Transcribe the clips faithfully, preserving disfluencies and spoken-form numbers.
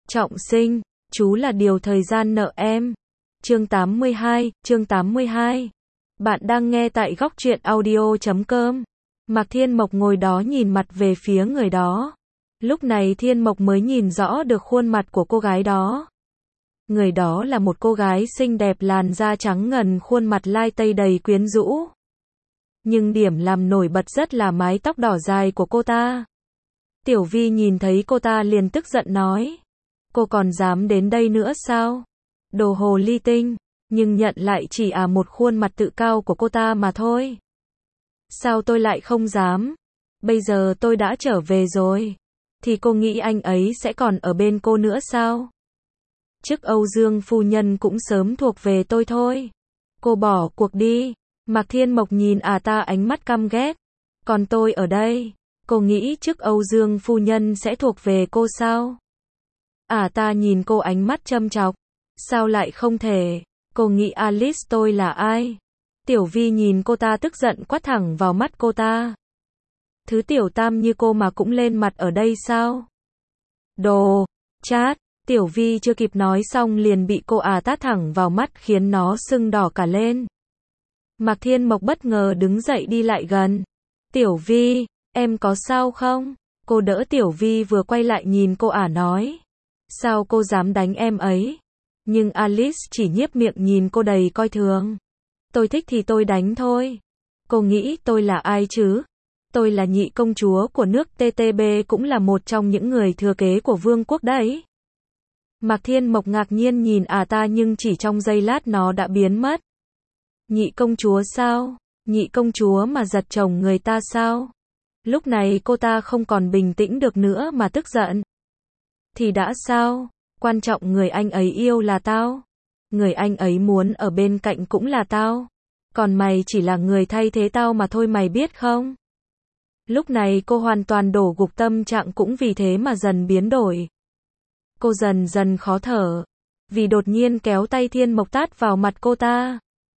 Trọng sinh, chú là điều thời gian nợ em. Chương tám mươi hai, chương tám mươi hai. Bạn đang nghe tại góc truyện audio chấm com. Mạc Thiên Mộc ngồi đó nhìn mặt về phía người đó. Lúc này Thiên Mộc mới nhìn rõ được khuôn mặt của cô gái đó. Người đó là một cô gái xinh đẹp, làn da trắng ngần, khuôn mặt lai tây đầy quyến rũ. Nhưng điểm làm nổi bật rất là mái tóc đỏ dài của cô ta. Tiểu Vi nhìn thấy cô ta liền tức giận nói: cô còn dám đến đây nữa sao? Đồ hồ ly tinh. Nhưng nhận lại chỉ à một khuôn mặt tự cao của cô ta mà thôi. Sao tôi lại không dám? Bây giờ tôi đã trở về rồi. Thì cô nghĩ anh ấy sẽ còn ở bên cô nữa sao? Chức Âu Dương phu nhân cũng sớm thuộc về tôi thôi. Cô bỏ cuộc đi. Mạc Thiên Mộc nhìn à ta ánh mắt căm ghét. Còn tôi ở đây. Cô nghĩ chức Âu Dương phu nhân sẽ thuộc về cô sao? À ta nhìn cô ánh mắt châm chọc. Sao lại không thể? Cô nghĩ Alice tôi là ai? Tiểu Vi nhìn cô ta tức giận quát thẳng vào mắt cô ta. Thứ tiểu tam như cô mà cũng lên mặt ở đây sao? Đồ chát. Tiểu Vi chưa kịp nói xong liền bị cô à tát thẳng vào mắt khiến nó sưng đỏ cả lên. Mạc Thiên Mộc bất ngờ đứng dậy đi lại gần. Tiểu Vi, em có sao không? Cô đỡ Tiểu Vi vừa quay lại nhìn cô ả nói. Sao cô dám đánh em ấy? Nhưng Alice chỉ nhiếp miệng nhìn cô đầy coi thường. Tôi thích thì tôi đánh thôi. Cô nghĩ tôi là ai chứ? Tôi là nhị công chúa của nước tê tê bê, cũng là một trong những người thừa kế của vương quốc đấy. Mạc Thiên Mộc ngạc nhiên nhìn à ta nhưng chỉ trong giây lát nó đã biến mất. Nhị công chúa sao? Nhị công chúa mà giật chồng người ta sao? Lúc này cô ta không còn bình tĩnh được nữa mà tức giận. Thì đã sao? Quan trọng người anh ấy yêu là tao. Người anh ấy muốn ở bên cạnh cũng là tao. Còn mày chỉ là người thay thế tao mà thôi, mày biết không? Lúc này cô hoàn toàn đổ gục, tâm trạng cũng vì thế mà dần biến đổi. Cô dần dần khó thở. Vì đột nhiên kéo tay Thiên Mộc tát vào mặt cô ta.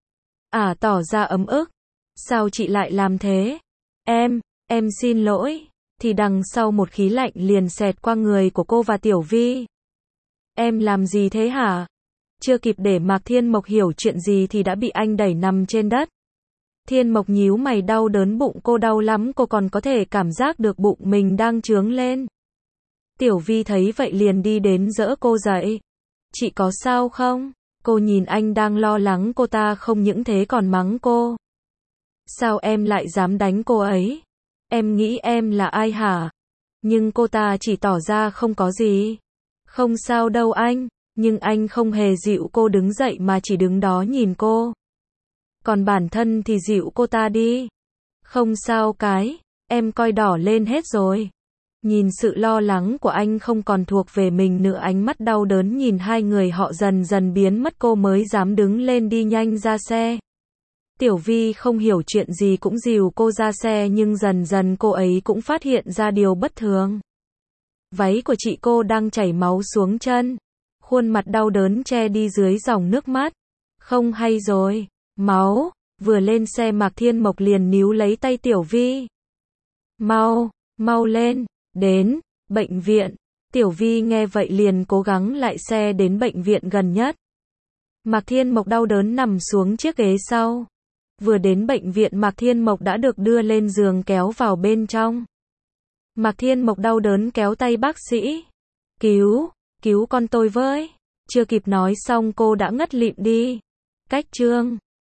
Ả tỏ ra ấm ức. Sao chị lại làm thế? Em, em xin lỗi. Thì đằng sau một khí lạnh liền xẹt qua người của cô và Tiểu Vi. Em làm gì thế hả? Chưa kịp để Mạc Thiên Mộc hiểu chuyện gì thì đã bị anh đẩy nằm trên đất. Thiên Mộc nhíu mày, đau đớn bụng cô đau lắm, cô còn có thể cảm giác được bụng mình đang trướng lên. Tiểu Vi thấy vậy liền đi đến đỡ cô dậy. Chị có sao không? Cô nhìn anh đang lo lắng cô ta, không những thế còn mắng cô. Sao em lại dám đánh cô ấy? Em nghĩ em là ai hả? Nhưng cô ta chỉ tỏ ra không có gì. Không sao đâu anh. Nhưng anh không hề dịu cô đứng dậy mà chỉ đứng đó nhìn cô. Còn bản thân thì dịu cô ta đi. Không sao cái, em coi đỏ lên hết rồi. Nhìn sự lo lắng của anh không còn thuộc về mình nữa, ánh mắt đau đớn nhìn hai người họ dần dần biến mất, cô mới dám đứng lên đi nhanh ra xe. Tiểu Vi không hiểu chuyện gì cũng dìu cô ra xe, nhưng dần dần cô ấy cũng phát hiện ra điều bất thường. Váy của chị cô đang chảy máu xuống chân. Khuôn mặt đau đớn che đi dưới dòng nước mắt. Không hay rồi, máu. Vừa lên xe Mạc Thiên Mộc liền níu lấy tay Tiểu Vi. Mau, mau lên, đến bệnh viện. Tiểu Vi nghe vậy liền cố gắng lại xe đến bệnh viện gần nhất. Mạc Thiên Mộc đau đớn nằm xuống chiếc ghế sau. Vừa đến bệnh viện Mạc Thiên Mộc đã được đưa lên giường kéo vào bên trong. Mạc Thiên Mộc đau đớn kéo tay bác sĩ. Cứu, cứu con tôi với. Chưa kịp nói xong cô đã ngất lịm đi. Cách chương